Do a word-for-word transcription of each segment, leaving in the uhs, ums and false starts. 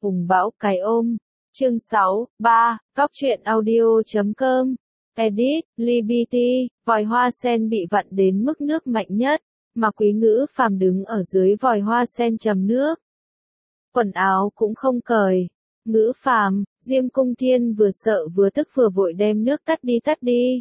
Hùng bão cái ôm. Chương sáu, ba, góc truyện audio chấm com. Edit, Liberty, vòi hoa sen bị vặn đến mức nước mạnh nhất, mà Quý Ngữ Phàm đứng ở dưới vòi hoa sen chầm nước. Quần áo cũng không cởi. Ngữ Phàm, Diêm Cung Thiên vừa sợ vừa tức vừa vội đem nước tắt đi tắt đi.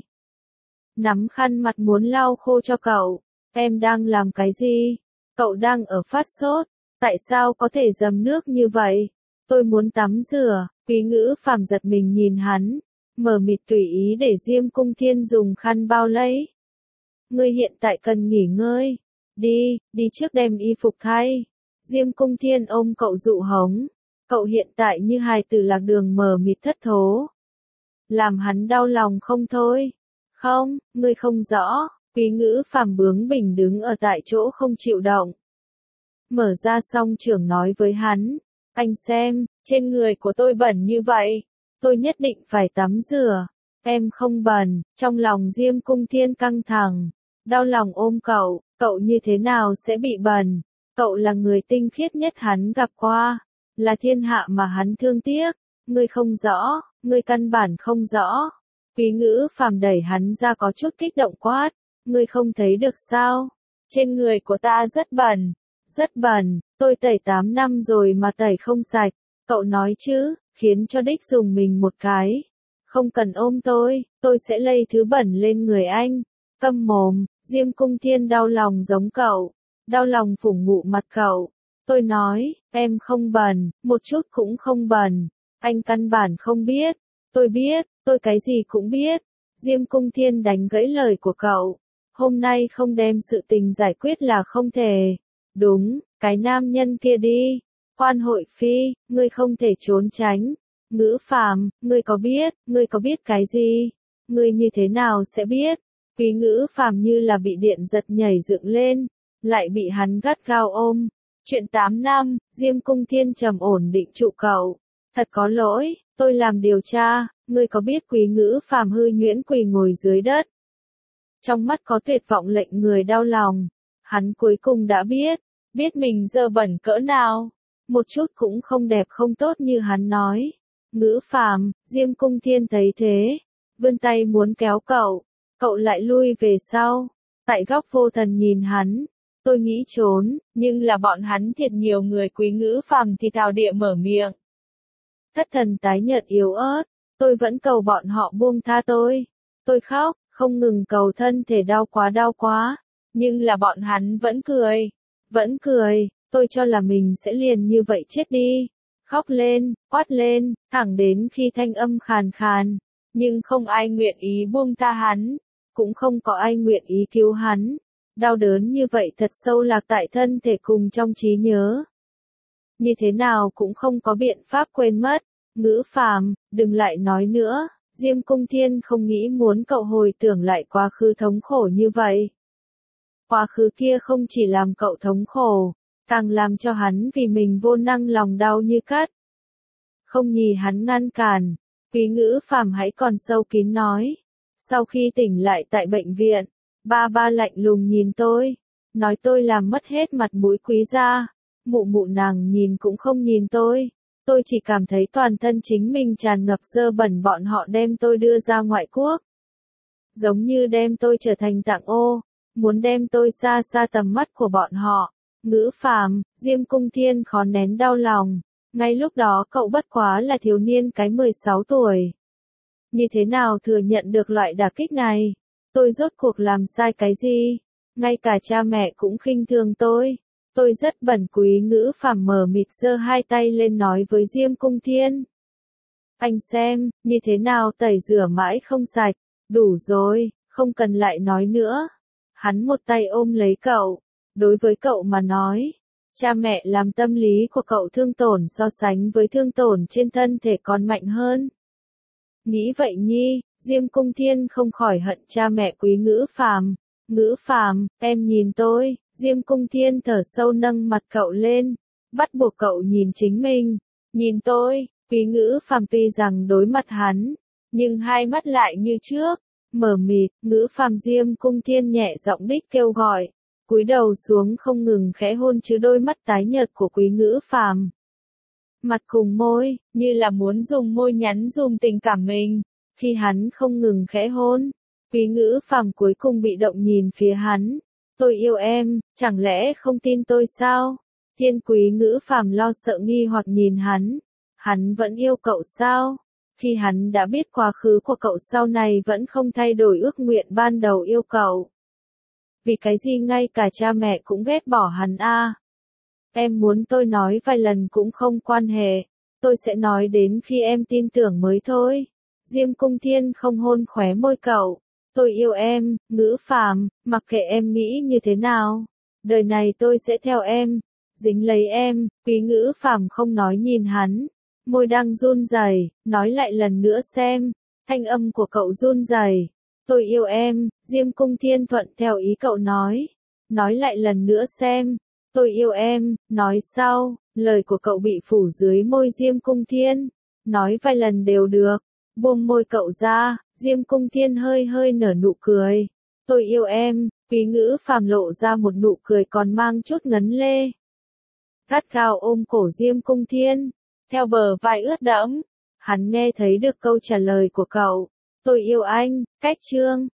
Nắm khăn mặt muốn lau khô cho cậu. Em đang làm cái gì? Cậu đang ở phát sốt. Tại sao có thể dầm nước như vậy? Tôi muốn tắm rửa. Quý Ngữ Phàm giật mình nhìn hắn, mờ mịt tùy ý để Diêm Cung Thiên dùng khăn bao lấy. Ngươi hiện tại cần nghỉ ngơi. Đi, đi trước đem y phục thay. Diêm Cung Thiên ôm cậu dụ hống. Cậu hiện tại như hài tử lạc đường mờ mịt thất thố. Làm hắn đau lòng không thôi. Không, ngươi không rõ. Quý Ngữ Phàm bướng bỉnh đứng ở tại chỗ không chịu động. Mở ra song trưởng nói với hắn. Anh xem, trên người của tôi bẩn như vậy. Tôi nhất định phải tắm rửa. Em không bẩn. Trong lòng Diêm Cung Thiên căng thẳng. Đau lòng ôm cậu. Cậu như thế nào sẽ bị bẩn? Cậu là người tinh khiết nhất hắn gặp qua. Là thiên hạ mà hắn thương tiếc. Ngươi không rõ. Ngươi căn bản không rõ. Quý Ngữ Phàm đẩy hắn ra có chút kích động quát. Ngươi không thấy được sao? Trên người của ta rất bẩn. Rất bẩn. Tôi tẩy tám năm rồi mà tẩy không sạch. Cậu nói chứ, khiến cho đích dùng mình một cái. Không cần ôm tôi, tôi sẽ lây thứ bẩn lên người anh. Câm mồm. Diêm Cung Thiên đau lòng giống cậu. Đau lòng phủ ngụ mặt cậu. Tôi nói, em không bẩn, một chút cũng không bẩn. Anh căn bản không biết. Tôi biết, tôi cái gì cũng biết. Diêm Cung Thiên đánh gãy lời của cậu. Hôm nay không đem sự tình giải quyết là không thể. Đúng, cái nam nhân kia đi. Hoan Hội Phi, ngươi không thể trốn tránh. Ngữ Phàm, ngươi có biết, ngươi có biết cái gì? Ngươi như thế nào sẽ biết? Quý Ngữ Phàm như là bị điện giật nhảy dựng lên, lại bị hắn gắt gao ôm. Chuyện tám năm, Diêm Cung Thiên trầm ổn định trụ cậu. Thật có lỗi, tôi làm điều tra, ngươi có biết Quý Ngữ Phàm hư nhuyễn quỳ ngồi dưới đất. Trong mắt có tuyệt vọng lệnh người đau lòng. Hắn cuối cùng đã biết, biết mình dơ bẩn cỡ nào. Một chút cũng không đẹp không tốt như hắn nói. Ngữ Phàm, Diêm Cung Thiên thấy thế, vươn tay muốn kéo cậu, cậu lại lui về sau. Tại góc vô thần nhìn hắn, tôi nghĩ trốn, nhưng là bọn hắn thiệt nhiều người. Quý Ngữ Phàm thì thào địa mở miệng. Thất thần tái nhợt yếu ớt, tôi vẫn cầu bọn họ buông tha tôi. Tôi khóc, không ngừng cầu thân thể đau quá đau quá, nhưng là bọn hắn vẫn cười, vẫn cười. Tôi cho là mình sẽ liền như vậy chết đi. Khóc lên, quát lên, thẳng đến khi thanh âm khàn khàn. Nhưng không ai nguyện ý buông tha hắn. Cũng không có ai nguyện ý cứu hắn. Đau đớn như vậy thật sâu lạc tại thân thể cùng trong trí nhớ. Như thế nào cũng không có biện pháp quên mất. Ngữ Phàm, đừng lại nói nữa. Diêm Cung Thiên không nghĩ muốn cậu hồi tưởng lại quá khứ thống khổ như vậy. Quá khứ kia không chỉ làm cậu thống khổ, càng làm cho hắn vì mình vô năng lòng đau như cắt. Không nhì hắn ngăn cản, Quý Ngữ Phàm hãy còn sâu kín nói. Sau khi tỉnh lại tại bệnh viện, ba ba lạnh lùng nhìn tôi, nói tôi làm mất hết mặt mũi Quý gia. Mụ mụ nàng nhìn cũng không nhìn tôi. Tôi chỉ cảm thấy toàn thân chính mình tràn ngập dơ bẩn, bọn họ đem tôi đưa ra ngoại quốc. Giống như đem tôi trở thành tạng ô, muốn đem tôi xa xa tầm mắt của bọn họ. Ngữ Phàm, Diêm Cung Thiên khó nén đau lòng. Ngay lúc đó cậu bất quá là thiếu niên cái mười sáu tuổi. Như thế nào thừa nhận được loại đả kích này? Tôi rốt cuộc làm sai cái gì? Ngay cả cha mẹ cũng khinh thường tôi. Tôi rất bẩn. Quý Ngữ Phàm mờ mịt giơ hai tay lên nói với Diêm Cung Thiên. Anh xem, như thế nào tẩy rửa mãi không sạch. Đủ rồi, không cần lại nói nữa. Hắn một tay ôm lấy cậu. Đối với cậu mà nói, cha mẹ làm tâm lý của cậu thương tổn so sánh với thương tổn trên thân thể còn mạnh hơn. Nghĩ vậy nhi, Diêm Cung Thiên không khỏi hận cha mẹ Quý Ngữ Phàm. Ngữ Phàm, em nhìn tôi. Diêm Cung Thiên thở sâu nâng mặt cậu lên, bắt buộc cậu nhìn chính mình. Nhìn tôi. Quý Ngữ Phàm tuy rằng đối mặt hắn, nhưng hai mắt lại như trước, mờ mịt. Ngữ Phàm, Diêm Cung Thiên nhẹ giọng đích kêu gọi, cúi đầu xuống không ngừng khẽ hôn chứ đôi mắt tái nhợt của Quý Ngữ Phàm. mặt cùng môi, như là muốn dùng môi nhắn dùm tình cảm mình. Khi hắn không ngừng khẽ hôn, Quý Ngữ Phàm cuối cùng bị động nhìn phía hắn. Tôi yêu em, chẳng lẽ không tin tôi sao? Thiên Quý Ngữ Phàm lo sợ nghi hoặc nhìn hắn. Hắn vẫn yêu cậu sao? Khi hắn đã biết quá khứ của cậu sau này vẫn không thay đổi ước nguyện ban đầu yêu cậu. Vì cái gì ngay cả cha mẹ cũng ghét bỏ hắn a? Em muốn tôi nói vài lần cũng không quan hệ. Tôi sẽ nói đến khi em tin tưởng mới thôi. Diêm Cung Thiên không hôn khóe môi cậu. Tôi yêu em, Ngữ Phàm, mặc kệ em nghĩ như thế nào. Đời này tôi sẽ theo em, dính lấy em. Quý Ngữ Phàm không nói nhìn hắn. Môi đang run rẩy, nói lại lần nữa xem. Thanh âm của cậu run rẩy. Tôi yêu em, Diêm Cung Thiên thuận theo ý cậu nói. Nói lại lần nữa xem. Tôi yêu em, nói sau, lời của cậu bị phủ dưới môi Diêm Cung Thiên. Nói vài lần đều được. Buông môi cậu ra, Diêm Cung Thiên hơi hơi nở nụ cười. Tôi yêu em, Quý Ngữ Phàm lộ ra một nụ cười còn mang chút ngấn lê. Gắt gao ôm cổ Diêm Cung Thiên, theo bờ vai ướt đẫm. Hắn nghe thấy được câu trả lời của cậu. Tôi yêu anh, cách chương.